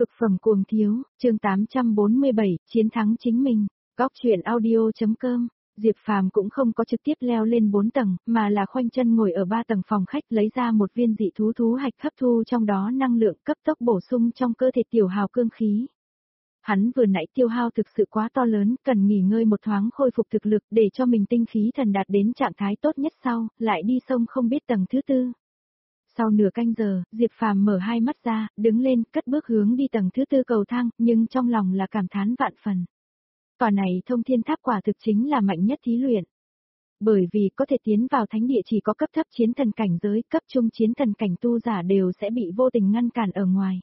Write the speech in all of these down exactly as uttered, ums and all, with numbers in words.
Cực phẩm cuồng thiếu, chương tám trăm bốn mươi bảy, chiến thắng chính mình. Góc truyện audio.com. Diệp Phàm cũng không có trực tiếp leo lên bốn tầng, mà là khoanh chân ngồi ở ba tầng phòng khách, lấy ra một viên dị thú thú hạch hấp thu trong đó năng lượng, cấp tốc bổ sung trong cơ thể tiểu hào cương khí. Hắn vừa nãy tiêu hao thực sự quá to lớn, cần nghỉ ngơi một thoáng khôi phục thực lực để cho mình tinh khí thần đạt đến trạng thái tốt nhất, sau lại đi sông không biết tầng thứ tư. Sau nửa canh giờ, Diệp Phàm mở hai mắt ra, đứng lên, cất bước hướng đi tầng thứ tư cầu thang, nhưng trong lòng là cảm thán vạn phần. Tòa này thông thiên tháp quả thực chính là mạnh nhất thí luyện. Bởi vì có thể tiến vào thánh địa chỉ có cấp thấp chiến thần cảnh giới, cấp trung chiến thần cảnh tu giả đều sẽ bị vô tình ngăn cản ở ngoài.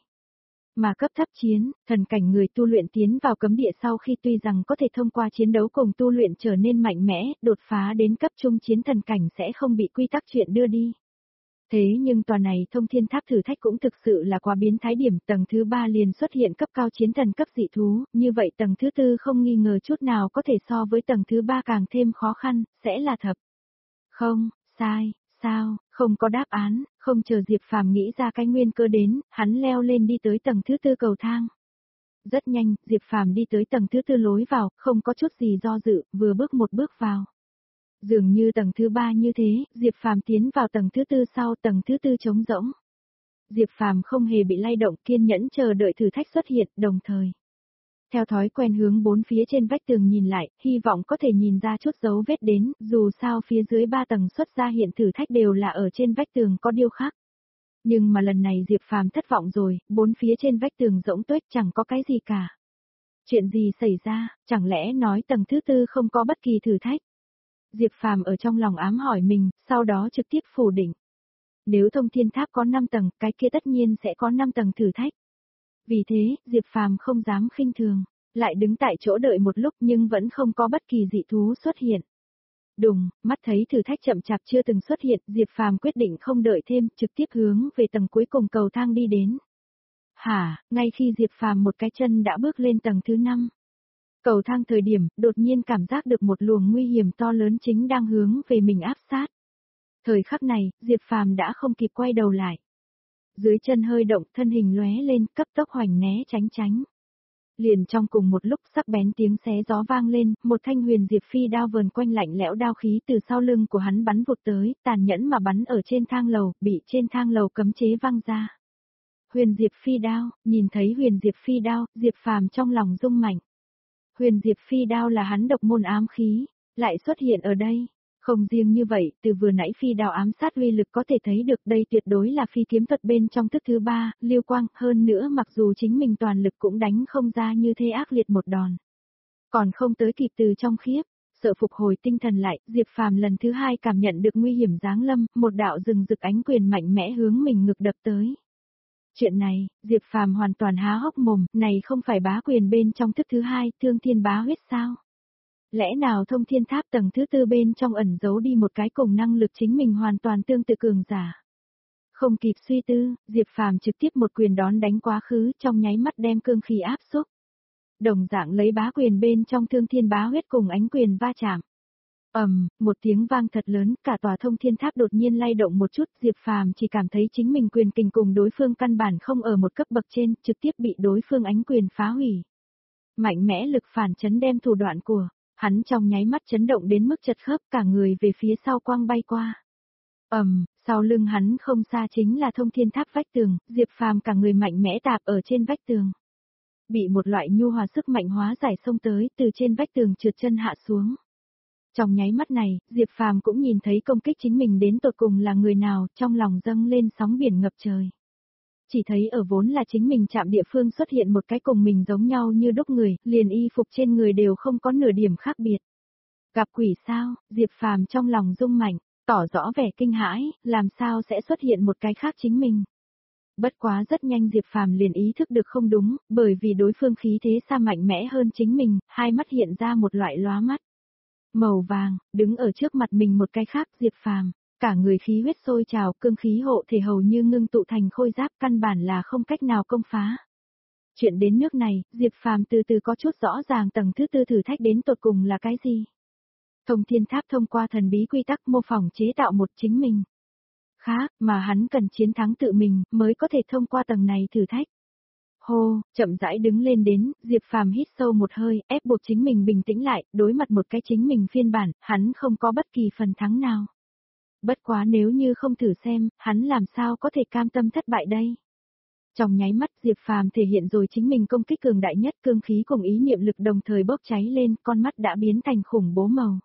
Mà cấp thấp chiến, thần cảnh người tu luyện tiến vào cấm địa sau khi tuy rằng có thể thông qua chiến đấu cùng tu luyện trở nên mạnh mẽ, đột phá đến cấp trung chiến thần cảnh sẽ không bị quy tắc chuyện đưa đi. Thế nhưng tòa này thông thiên tháp thử thách cũng thực sự là quá biến thái điểm, tầng thứ ba liền xuất hiện cấp cao chiến thần cấp dị thú, như vậy tầng thứ tư không nghi ngờ chút nào có thể so với tầng thứ ba càng thêm khó khăn, sẽ là thập. Không, sai, sao, không có đáp án, không chờ Diệp Phàm nghĩ ra cái nguyên cơ đến, hắn leo lên đi tới tầng thứ tư cầu thang. Rất nhanh, Diệp Phàm đi tới tầng thứ tư lối vào, không có chút gì do dự, vừa bước một bước vào. Dường như tầng thứ ba như thế, Diệp Phàm tiến vào tầng thứ tư sau, tầng thứ tư trống rỗng. Diệp Phàm không hề bị lay động, kiên nhẫn chờ đợi thử thách xuất hiện, đồng thời theo thói quen hướng bốn phía trên vách tường nhìn lại, hy vọng có thể nhìn ra chút dấu vết đến, dù sao phía dưới ba tầng xuất ra hiện thử thách đều là ở trên vách tường có điêu khắc. Nhưng mà lần này Diệp Phàm thất vọng rồi, bốn phía trên vách tường rỗng tuếch chẳng có cái gì cả. Chuyện gì xảy ra, chẳng lẽ nói tầng thứ tư không có bất kỳ thử thách? Diệp Phàm ở trong lòng ám hỏi mình, sau đó trực tiếp phủ định. Nếu thông thiên tháp có năm tầng, cái kia tất nhiên sẽ có năm tầng thử thách. Vì thế, Diệp Phàm không dám khinh thường, lại đứng tại chỗ đợi một lúc nhưng vẫn không có bất kỳ dị thú xuất hiện. Đùng, mắt thấy thử thách chậm chạp chưa từng xuất hiện, Diệp Phàm quyết định không đợi thêm, trực tiếp hướng về tầng cuối cùng cầu thang đi đến. Hả, ngay khi Diệp Phàm một cái chân đã bước lên tầng thứ năm. Cầu thang thời điểm, đột nhiên cảm giác được một luồng nguy hiểm to lớn chính đang hướng về mình áp sát. Thời khắc này, Diệp Phàm đã không kịp quay đầu lại. Dưới chân hơi động, thân hình lóe lên, cấp tốc hoành né tránh tránh. Liền trong cùng một lúc sắc bén tiếng xé gió vang lên, một thanh huyền diệp phi đao vờn quanh lạnh lẽo đao khí từ sau lưng của hắn bắn vụt tới, tàn nhẫn mà bắn ở trên thang lầu, bị trên thang lầu cấm chế văng ra. Huyền diệp phi đao, nhìn thấy huyền diệp phi đao, Diệp Phàm trong lòng rung mạnh. Huyền diệp phi đao là hắn độc môn ám khí, lại xuất hiện ở đây. Không riêng như vậy, từ vừa nãy phi đao ám sát uy lực có thể thấy được đây tuyệt đối là phi kiếm thuật bên trong thức thứ ba, Liêu Quang, hơn nữa mặc dù chính mình toàn lực cũng đánh không ra như thế ác liệt một đòn. Còn không tới kịp từ trong khiếp, sợ phục hồi tinh thần lại, Diệp Phàm lần thứ hai cảm nhận được nguy hiểm giáng lâm, một đạo rừng rực ánh quyền mạnh mẽ hướng mình ngực đập tới. Chuyện này, Diệp Phàm hoàn toàn há hốc mồm, này không phải bá quyền bên trong thức thứ hai, thương thiên bá huyết sao? Lẽ nào thông thiên tháp tầng thứ tư bên trong ẩn giấu đi một cái cùng năng lực chính mình hoàn toàn tương tự cường giả? Không kịp suy tư, Diệp Phàm trực tiếp một quyền đón đánh quá khứ, trong nháy mắt đem cương khí áp xúc. Đồng dạng lấy bá quyền bên trong thương thiên bá huyết cùng ánh quyền va chạm. Ầm, um, một tiếng vang thật lớn, cả tòa thông thiên tháp đột nhiên lay động một chút, Diệp Phàm chỉ cảm thấy chính mình quyền kình cùng đối phương căn bản không ở một cấp bậc trên, trực tiếp bị đối phương ánh quyền phá hủy. Mạnh mẽ lực phản chấn đem thủ đoạn của hắn trong nháy mắt chấn động đến mức chật khớp, cả người về phía sau quang bay qua. Ầm, um, sau lưng hắn không xa chính là thông thiên tháp vách tường, Diệp Phàm cả người mạnh mẽ tạp ở trên vách tường. Bị một loại nhu hòa sức mạnh hóa giải xông tới, từ trên vách tường trượt chân hạ xuống. Trong nháy mắt này, Diệp Phàm cũng nhìn thấy công kích chính mình đến tột cùng là người nào, trong lòng dâng lên sóng biển ngập trời. Chỉ thấy ở vốn là chính mình chạm địa phương xuất hiện một cái cùng mình giống nhau như đúc người, liền y phục trên người đều không có nửa điểm khác biệt. Gặp quỷ sao, Diệp Phàm trong lòng rung mạnh, tỏ rõ vẻ kinh hãi, làm sao sẽ xuất hiện một cái khác chính mình. Bất quá rất nhanh Diệp Phàm liền ý thức được không đúng, bởi vì đối phương khí thế xa mạnh mẽ hơn chính mình, hai mắt hiện ra một loại lóa mắt. Màu vàng, đứng ở trước mặt mình một cái khác, Diệp Phàm, cả người khí huyết sôi trào, cương khí hộ thể hầu như ngưng tụ thành khôi giáp, căn bản là không cách nào công phá. Chuyện đến nước này, Diệp Phàm từ từ có chút rõ ràng tầng thứ tư thử thách đến tột cùng là cái gì. Thông thiên tháp thông qua thần bí quy tắc mô phỏng chế tạo một chính mình khác, mà hắn cần chiến thắng tự mình mới có thể thông qua tầng này thử thách. Hô, chậm rãi đứng lên đến, Diệp Phàm hít sâu một hơi, ép buộc chính mình bình tĩnh lại, đối mặt một cái chính mình phiên bản, hắn không có bất kỳ phần thắng nào. Bất quá nếu như không thử xem, hắn làm sao có thể cam tâm thất bại đây. Trong nháy mắt Diệp Phàm thể hiện rồi chính mình công kích cường đại nhất, cương khí cùng ý niệm lực đồng thời bốc cháy lên, con mắt đã biến thành khủng bố màu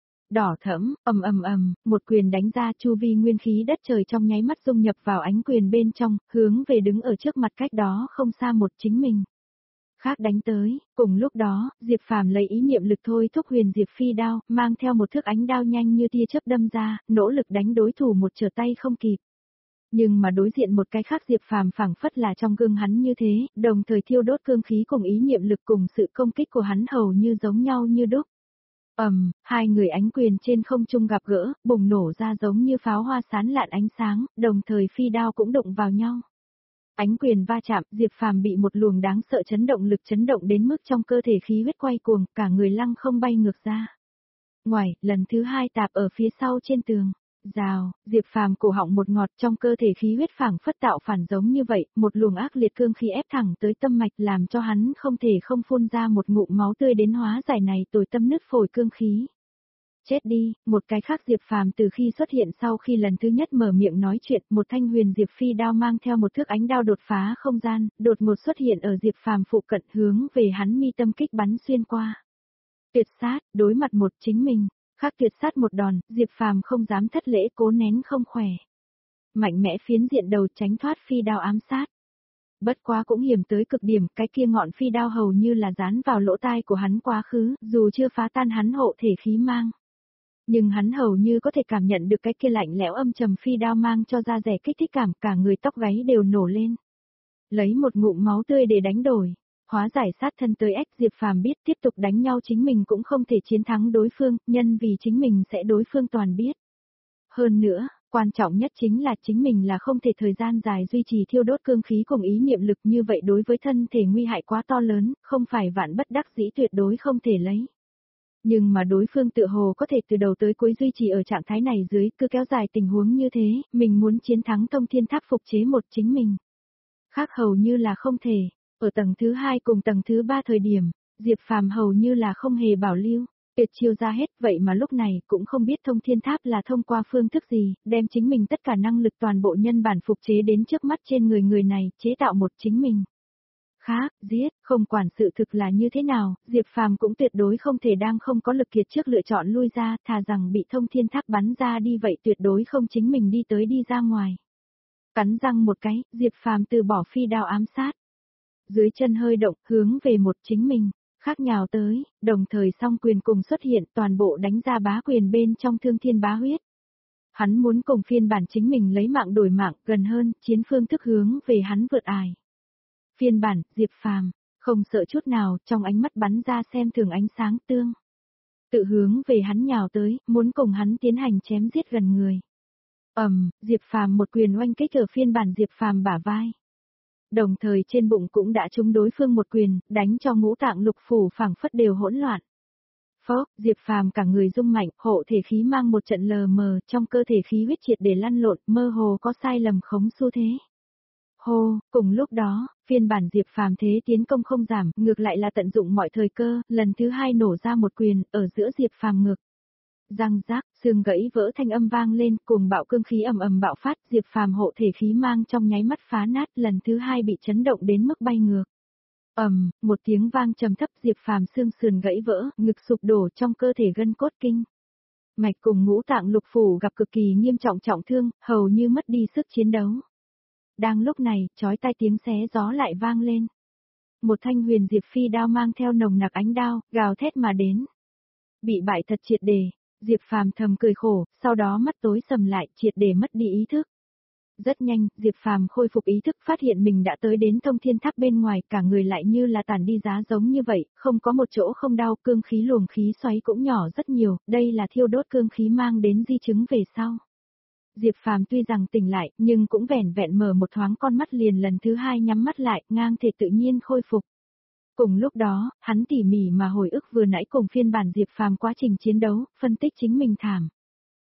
đỏ thẫm, ầm ầm ầm, một quyền đánh ra, chu vi nguyên khí đất trời trong nháy mắt dung nhập vào ánh quyền bên trong, hướng về đứng ở trước mặt cách đó không xa một chính mình. Khác đánh tới, cùng lúc đó, Diệp Phàm lấy ý niệm lực thôi thúc huyền Diệp phi đao, mang theo một thước ánh đao nhanh như tia chớp đâm ra, nỗ lực đánh đối thủ một trở tay không kịp. Nhưng mà đối diện một cái khác Diệp Phàm phảng phất là trong gương hắn như thế, đồng thời thiêu đốt cương khí cùng ý niệm lực cùng sự công kích của hắn hầu như giống nhau như đúc. Ầm, um, hai người ánh quyền trên không trung gặp gỡ, bùng nổ ra giống như pháo hoa sáng lạn ánh sáng, đồng thời phi đao cũng đụng vào nhau. Ánh quyền va chạm, Diệp Phàm bị một luồng đáng sợ chấn động lực chấn động đến mức trong cơ thể khí huyết quay cuồng, cả người lăng không bay ngược ra. Ngoài, lần thứ hai tạp ở phía sau trên tường. Rào, Diệp Phàm cổ họng một ngọt, trong cơ thể khí huyết phảng phất tạo phản giống như vậy, một luồng ác liệt cương khí ép thẳng tới tâm mạch làm cho hắn không thể không phun ra một ngụm máu tươi đến hóa giải này tồi tâm nứt phổi cương khí. Chết đi, một cái khác Diệp Phàm từ khi xuất hiện sau khi lần thứ nhất mở miệng nói chuyện, một thanh huyền Diệp phi đao mang theo một thước ánh đao đột phá không gian, đột ngột xuất hiện ở Diệp Phàm phụ cận hướng về hắn mi tâm kích bắn xuyên qua. Tuyệt sát, đối mặt một chính mình. Khác tuyệt sát một đòn, Diệp Phàm không dám thất lễ, cố nén không khỏe. Mạnh mẽ phiến diện đầu tránh thoát phi đao ám sát. Bất quá cũng hiểm tới cực điểm, cái kia ngọn phi đao hầu như là dán vào lỗ tai của hắn quá khứ, dù chưa phá tan hắn hộ thể khí mang. Nhưng hắn hầu như có thể cảm nhận được cái kia lạnh lẽo âm trầm phi đao mang cho ra rẻ kích thích cảm, cả người tóc gáy đều nổ lên. Lấy một ngụm máu tươi để đánh đổi. Hóa giải sát thân tới ếch, Diệp Phàm biết tiếp tục đánh nhau chính mình cũng không thể chiến thắng đối phương, nhân vì chính mình sẽ đối phương toàn biết. Hơn nữa, quan trọng nhất chính là chính mình là không thể thời gian dài duy trì thiêu đốt cương khí cùng ý niệm lực như vậy, đối với thân thể nguy hại quá to lớn, không phải vạn bất đắc dĩ tuyệt đối không thể lấy. Nhưng mà đối phương tự hồ có thể từ đầu tới cuối duy trì ở trạng thái này dưới, cứ kéo dài tình huống như thế, mình muốn chiến thắng Thông Thiên Tháp phục chế một chính mình. Khác hầu như là không thể. Ở tầng thứ hai cùng tầng thứ ba thời điểm, Diệp Phàm hầu như là không hề bảo lưu, tuyệt chiêu ra hết, vậy mà lúc này cũng không biết Thông Thiên Tháp là thông qua phương thức gì, đem chính mình tất cả năng lực toàn bộ nhân bản phục chế đến trước mắt trên người người này, chế tạo một chính mình. Khác, giết, không quản sự thực là như thế nào, Diệp Phàm cũng tuyệt đối không thể đang không có lực kiệt trước lựa chọn lui ra, thà rằng bị Thông Thiên Tháp bắn ra đi vậy tuyệt đối không chính mình đi tới đi ra ngoài. Cắn răng một cái, Diệp Phàm từ bỏ phi đao ám sát. Dưới chân hơi động, hướng về một chính mình, khác nhào tới, đồng thời song quyền cùng xuất hiện, toàn bộ đánh ra bá quyền bên trong thương thiên bá huyết. Hắn muốn cùng phiên bản chính mình lấy mạng đổi mạng, gần hơn, chiến phương thức hướng về hắn vượt ải. Phiên bản, Diệp Phàm, không sợ chút nào, trong ánh mắt bắn ra xem thường ánh sáng tương. Tự hướng về hắn nhào tới, muốn cùng hắn tiến hành chém giết gần người. Ầm, um, Diệp Phàm một quyền oanh kích ở phiên bản Diệp Phàm bả vai. Đồng thời trên bụng cũng đã trúng đối phương một quyền, đánh cho ngũ tạng lục phủ phảng phất đều hỗn loạn. Phốc, Diệp Phàm cả người rung mạnh, hộ thể khí mang một trận lờ mờ, trong cơ thể khí huyết triệt để lăn lộn, mơ hồ có sai lầm khống xu thế. Hô, cùng lúc đó, phiên bản Diệp Phàm thế tiến công không giảm, ngược lại là tận dụng mọi thời cơ, lần thứ hai nổ ra một quyền, ở giữa Diệp Phàm ngực. Răng rác, xương gãy vỡ thanh âm vang lên, cùng bạo cương khí ầm ầm bạo phát, Diệp Phàm hộ thể khí mang trong nháy mắt phá nát, lần thứ hai bị chấn động đến mức bay ngược. Ầm, um, một tiếng vang trầm thấp, Diệp Phàm xương sườn gãy vỡ, ngực sụp đổ, trong cơ thể gân cốt kinh mạch cùng ngũ tạng lục phủ gặp cực kỳ nghiêm trọng trọng thương, hầu như mất đi sức chiến đấu. Đang lúc này, chói tai tiếng xé gió lại vang lên. Một thanh huyền Diệp phi đao mang theo nồng nặc ánh đao, gào thét mà đến. Bị bại thật triệt để. Diệp Phàm thầm cười khổ, sau đó mắt tối sầm lại, triệt để mất đi ý thức. Rất nhanh, Diệp Phàm khôi phục ý thức, phát hiện mình đã tới đến Thông Thiên Tháp bên ngoài, cả người lại như là tàn đi giá giống như vậy, không có một chỗ không đau, cương khí luồng khí xoáy cũng nhỏ rất nhiều, đây là thiêu đốt cương khí mang đến di chứng về sau. Diệp Phàm tuy rằng tỉnh lại, nhưng cũng vẻn vẹn mở một thoáng con mắt liền lần thứ hai nhắm mắt lại, ngang thể tự nhiên khôi phục. Cùng lúc đó, hắn tỉ mỉ mà hồi ức vừa nãy cùng phiên bản Diệp Phàm quá trình chiến đấu, phân tích chính mình thảm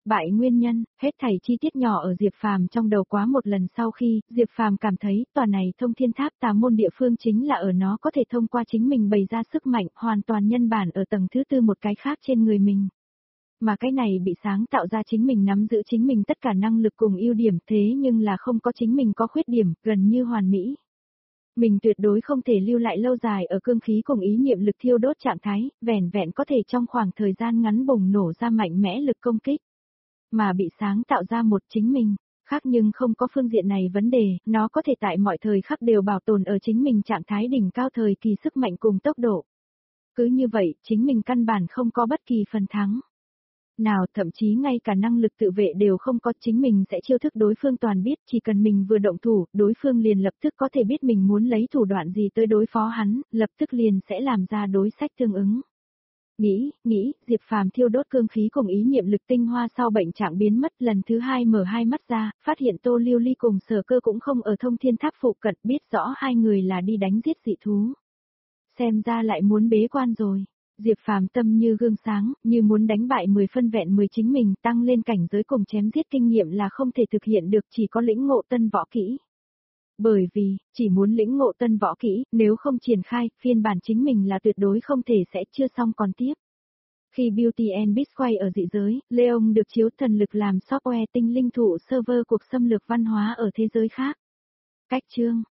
Bại nguyên nhân, hết thảy chi tiết nhỏ ở Diệp Phàm trong đầu quá một lần sau khi, Diệp Phàm cảm thấy, tòa này thông thiên tháp tà môn địa phương chính là ở nó có thể thông qua chính mình bày ra sức mạnh, hoàn toàn nhân bản ở tầng thứ tư một cái khác trên người mình. Mà cái này bị sáng tạo ra chính mình nắm giữ chính mình tất cả năng lực cùng ưu điểm thế nhưng là không có chính mình có khuyết điểm, gần như hoàn mỹ. Mình tuyệt đối không thể lưu lại lâu dài ở cương khí cùng ý niệm lực thiêu đốt trạng thái, vẻn vẹn có thể trong khoảng thời gian ngắn bùng nổ ra mạnh mẽ lực công kích. Mà bị sáng tạo ra một chính mình, khác nhưng không có phương diện này vấn đề, nó có thể tại mọi thời khắc đều bảo tồn ở chính mình trạng thái đỉnh cao thời kỳ sức mạnh cùng tốc độ. Cứ như vậy, chính mình căn bản không có bất kỳ phần thắng. Nào thậm chí ngay cả năng lực tự vệ đều không có, chính mình sẽ chiêu thức đối phương toàn biết, chỉ cần mình vừa động thủ, đối phương liền lập tức có thể biết mình muốn lấy thủ đoạn gì tới đối phó hắn, lập tức liền sẽ làm ra đối sách tương ứng. Nghĩ, nghĩ, Diệp Phàm thiêu đốt cương khí cùng ý niệm lực tinh hoa sau bệnh trạng biến mất, lần thứ hai mở hai mắt ra, phát hiện Tô Lưu Ly cùng Sở Cơ cũng không ở thông thiên tháp phụ cận, biết rõ hai người là đi đánh giết dị thú. Xem ra lại muốn bế quan rồi. Diệp Phàm tâm như gương sáng, như muốn đánh bại mười phân vẹn mười chính mình, tăng lên cảnh giới cùng chém giết kinh nghiệm là không thể thực hiện được, chỉ có lĩnh ngộ tân võ kỹ. Bởi vì, chỉ muốn lĩnh ngộ tân võ kỹ, nếu không triển khai, phiên bản chính mình là tuyệt đối không thể sẽ chưa xong còn tiếp. Khi Beauty and Beast quay ở dị giới, Leon được chiếu thần lực làm software tinh linh thụ server cuộc xâm lược văn hóa ở thế giới khác. Cách chương